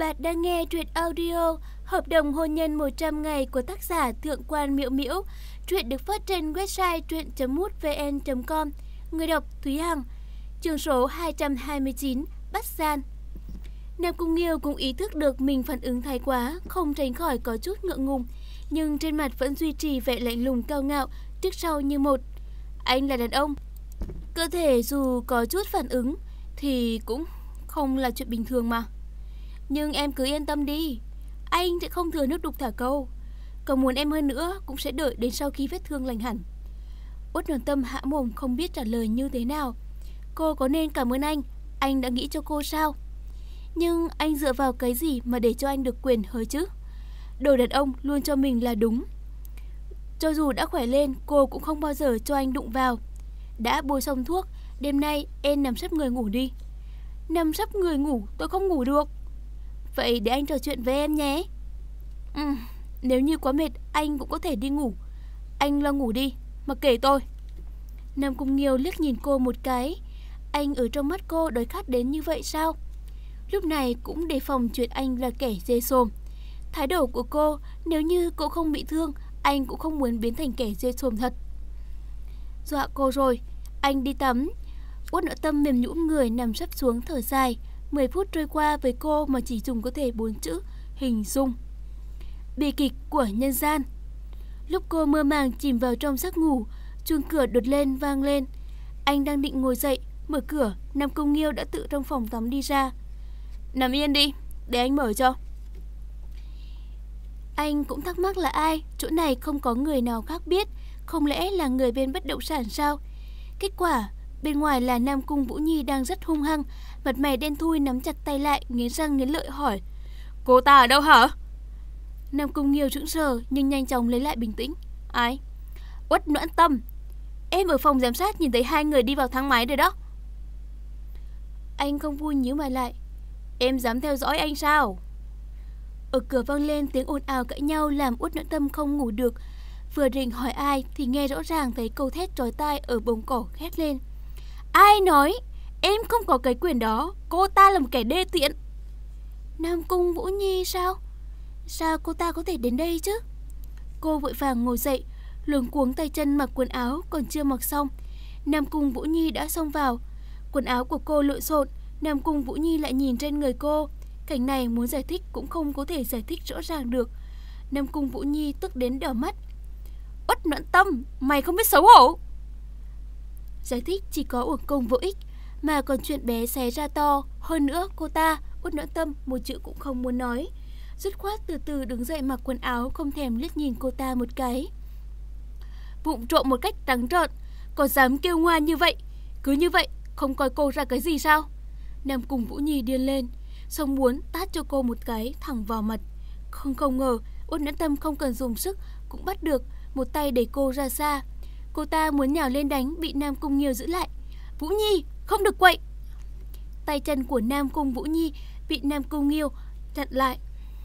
Bạn đang nghe truyện audio Hợp đồng hôn nhân 100 ngày của tác giả Thượng quan Miễu Miễu. Truyện được phát trên website truyện.mútvn.com. Người đọc Thúy Hằng. Chương số 229, bắt gian. Nam Cung Nghiêu cũng ý thức được mình phản ứng thái quá, không tránh khỏi có chút ngượng ngùng, nhưng trên mặt vẫn duy trì vẻ lạnh lùng cao ngạo, trước sau như một. Anh là đàn ông, cơ thể dù có chút phản ứng thì cũng không là chuyện bình thường mà. Nhưng em cứ yên tâm đi, anh sẽ không thừa nước đục thả câu. Còn muốn em hơn nữa cũng sẽ đợi đến sau khi vết thương lành hẳn. Uất Noãn Tâm há mồm không biết trả lời như thế nào. Cô có nên cảm ơn anh đã nghĩ cho cô sao? Nhưng anh dựa vào cái gì mà để cho anh được quyền hời chứ? Đồ đàn ông luôn cho mình là đúng. Cho dù đã khỏe lên, cô cũng không bao giờ cho anh đụng vào. Đã bôi xong thuốc, đêm nay em nằm sấp người ngủ đi. Nằm sấp người ngủ tôi không ngủ được. Vậy để anh trò chuyện với em nhé. Nếu như quá mệt anh cũng có thể đi ngủ. Anh lo ngủ đi, mặc kệ tôi. Nam Cung Nghiêu liếc nhìn cô một cái. Anh ở trong mắt cô đói khát đến như vậy sao? Lúc này cũng đề phòng chuyện anh là kẻ dê xồm. Thái độ của cô, nếu như cô không bị thương, anh cũng không muốn biến thành kẻ dê xồm thật. Dọa cô rồi, anh đi tắm. Uất Noãn Tâm mềm nhũn người nằm sấp xuống thở dài. 10 phút trôi qua với cô mà chỉ dùng có thể 4 chữ hình dung. Bi kịch của nhân gian. Lúc cô mơ màng chìm vào trong giấc ngủ, chuông cửa đột lên vang lên. Anh đang định ngồi dậy mở cửa, Nam Cung Nghiêu đã tự trong phòng tắm đi ra. Nằm yên đi, để anh mở cho. Anh cũng thắc mắc là ai, chỗ này không có người nào khác biết, không lẽ là người bên bất động sản sao? Kết quả bên ngoài là Nam Cung Vũ Nhi đang rất hung hăng, mặt mày đen thui nắm chặt tay lại, nghiến răng nghiến lợi hỏi: Cô ta ở đâu hả? Nam Cung Nghiêu sững sờ nhưng nhanh chóng lấy lại bình tĩnh. Ai? Uất Noãn Tâm. Em ở phòng giám sát nhìn thấy hai người đi vào thang máy rồi đó. Anh không vui nhíu mày lại. Em dám theo dõi anh sao? Ở cửa vang lên tiếng ồn ào cãi nhau làm Uất Noãn Tâm không ngủ được. Vừa định hỏi ai thì nghe rõ ràng thấy câu thét chói tai ở bồng cỏ hét lên. Ai nói? Em không có cái quyền đó. Cô ta là một kẻ đê tiện. Nam Cung Vũ Nhi sao? Sao cô ta có thể đến đây chứ? Cô vội vàng ngồi dậy, luống cuống tay chân mặc quần áo còn chưa mặc xong. Nam Cung Vũ Nhi đã xông vào. Quần áo của cô lộn xộn, Nam Cung Vũ Nhi lại nhìn trên người cô. Cảnh này muốn giải thích cũng không có thể giải thích rõ ràng được. Nam Cung Vũ Nhi tức đến đỏ mắt. Uất Noãn Tâm, mày không biết xấu hổ. Giải thích chỉ có uổng công vô ích, mà còn chuyện bé xé ra to. Hơn nữa cô ta, Uất Noãn Tâm một chữ cũng không muốn nói. Dứt khoát từ từ đứng dậy mặc quần áo, không thèm liếc nhìn cô ta một cái. Vụng trộm một cách trắng trợn, còn dám kêu ngoan như vậy. Cứ như vậy, không coi cô ra cái gì sao? Nam Cung Vũ Nhi điên lên, xong muốn tát cho cô một cái thẳng vào mặt. Không ngờ Uất Noãn Tâm không cần dùng sức cũng bắt được, một tay đẩy cô ra xa. Cô ta muốn nhào lên đánh, bị Nam Cung Nghiêu giữ lại. Vũ Nhi, không được quậy. Tay chân của Nam Cung Vũ Nhi bị Nam Cung Nghiêu chặn lại,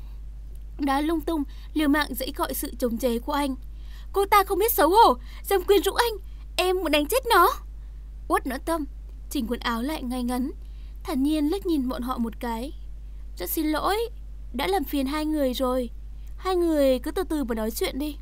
đá lung tung, liều mạng dãy gọi sự chống chế của anh. Cô ta không biết xấu hổ, dám quyến rũ anh, em muốn đánh chết nó. Uất Noãn Tâm chỉnh quần áo lại ngay ngắn, thản nhiên liếc nhìn bọn họ một cái. Rất xin lỗi, đã làm phiền hai người rồi. Hai người cứ từ từ mà nói chuyện đi.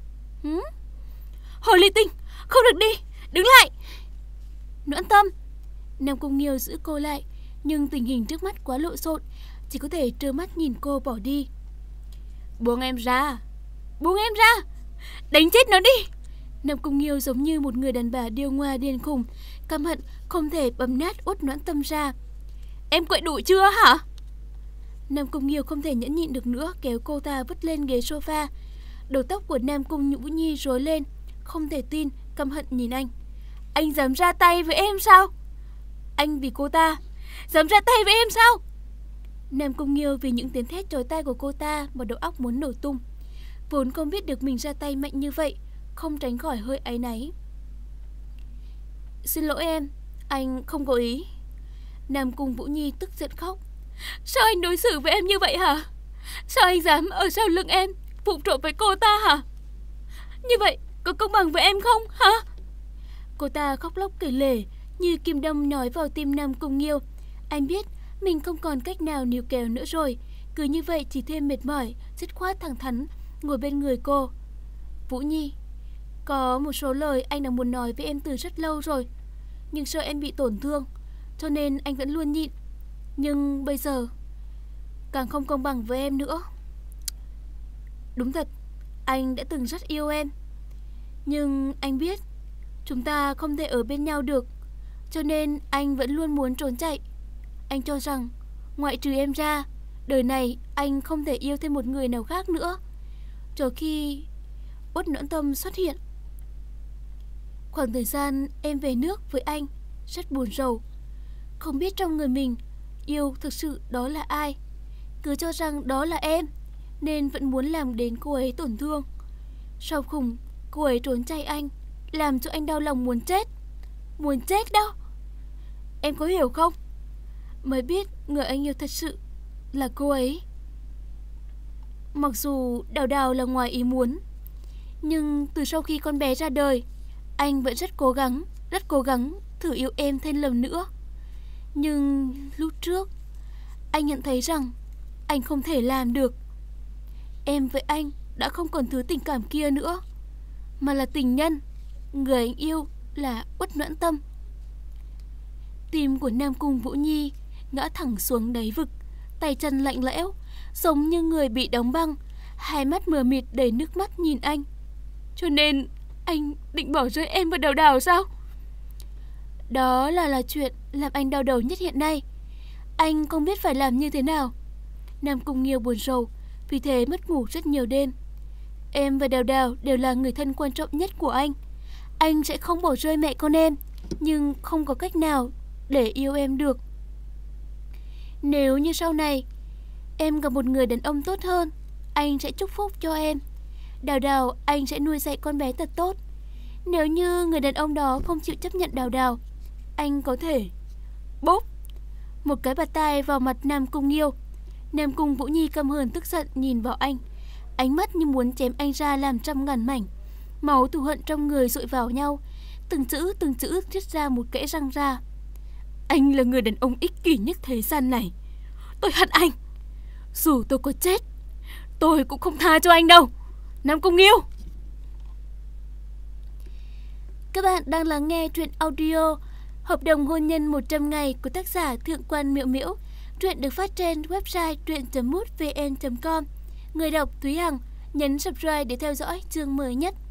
Hồ ly tinh, không được đi, đứng lại. Noãn Tâm. Nam Cung Nghiêu giữ cô lại, nhưng tình hình trước mắt quá lộn xộn, chỉ có thể trơ mắt nhìn cô bỏ đi. Buông em ra, buông em ra, đánh chết nó đi. Nam Cung Nghiêu giống như một người đàn bà điêu ngoa điên khùng, căm hận không thể bầm nát Uất Noãn Tâm ra. Em quậy đủ chưa hả? Nam Cung Nghiêu không thể nhẫn nhịn được nữa, kéo cô ta vứt lên ghế sofa. Đầu tóc của Nam Cung Vũ Nhi rối lên, không thể tin, căm hận nhìn anh. Anh dám ra tay với em sao? Anh vì cô ta dám ra tay với em sao? Nam Cung Nghiêu vì những tiếng thét chói tai của cô ta mà đầu óc muốn nổ tung. Vốn không biết được mình ra tay mạnh như vậy, không tránh khỏi hơi áy náy. Xin lỗi em, anh không có ý. Nam Cung Vũ Nhi tức giận khóc. Sao anh đối xử với em như vậy hả? Sao anh dám ở sau lưng em vụng trộm với cô ta hả? Như vậy có công bằng với em không hả? Cô ta khóc lóc kể lể như kim đâm nhói vào tim Nam Cung Nghiêu. Anh biết mình không còn cách nào níu kéo nữa rồi, Cứ như vậy chỉ thêm mệt mỏi, dứt khoát thẳng thắn ngồi bên người cô. Vũ Nhi, có một số lời anh đã muốn nói với em từ rất lâu rồi, nhưng sợ em bị tổn thương, cho nên anh vẫn luôn nhịn. Nhưng bây giờ càng không công bằng với em nữa. Đúng thật, anh đã từng rất yêu em, nhưng anh biết chúng ta không thể ở bên nhau được, cho nên anh vẫn luôn muốn trốn chạy. Anh cho rằng ngoại trừ em ra, đời này anh không thể yêu thêm một người nào khác nữa. Cho khi Uất Noãn Tâm xuất hiện. Khoảng thời gian em về nước với anh rất buồn rầu, không biết trong người mình yêu thực sự đó là ai. Cứ cho rằng đó là em, nên vẫn muốn làm đến cô ấy tổn thương. Sau cùng cô ấy trốn chạy anh, làm cho anh đau lòng muốn chết. Muốn chết đó. Em có hiểu không? Mới biết người anh yêu thật sự là cô ấy. Mặc dù Đào Đào là ngoài ý muốn, nhưng từ sau khi con bé ra đời, anh vẫn rất cố gắng thử yêu em thêm lần nữa. Nhưng lúc trước, anh nhận thấy rằng anh không thể làm được. Em với anh đã không còn thứ tình cảm kia nữa, mà là tình nhân. Người anh yêu là Uất Noãn Tâm. Tim của Nam Cung Vũ Nhi ngã thẳng xuống đáy vực, tay chân lạnh lẽo, giống như người bị đóng băng, hai mắt mờ mịt đầy nước mắt nhìn anh. Cho nên anh định bỏ rơi em và Đào Đào sao? Đó là chuyện làm anh đau đầu nhất hiện nay. Anh không biết phải làm như thế nào. Nam Cung Nghiêu buồn rầu, vì thế mất ngủ rất nhiều đêm. Em và Đào Đào đều là người thân quan trọng nhất của anh. Anh sẽ không bỏ rơi mẹ con em, nhưng không có cách nào để yêu em được. Nếu như sau này em gặp một người đàn ông tốt hơn, anh sẽ chúc phúc cho em. Đào Đào anh sẽ nuôi dạy con bé thật tốt. Nếu như người đàn ông đó không chịu chấp nhận Đào Đào, anh có thể bóp một cái bạt tai vào mặt Nam Cung Nghiêu. Nam Cung Vũ Nhi căm hờn tức giận nhìn vào anh, ánh mắt như muốn chém anh ra làm trăm ngàn mảnh. Máu thù hận trong người dội vào nhau, từng chữ rít ra một kẽ răng ra. Anh là người đàn ông ích kỷ nhất thế gian này. Tôi hận anh. Dù tôi có chết, tôi cũng không tha cho anh đâu, Nam Cung Nghiêu. Các bạn đang lắng nghe truyện audio Hợp đồng hôn nhân 100 ngày của tác giả Thượng Quan Miễu Miễu. Truyện được phát trên website truyện.mútvn.com. Người đọc Thúy Hằng. Nhấn subscribe để theo dõi chương mới nhất.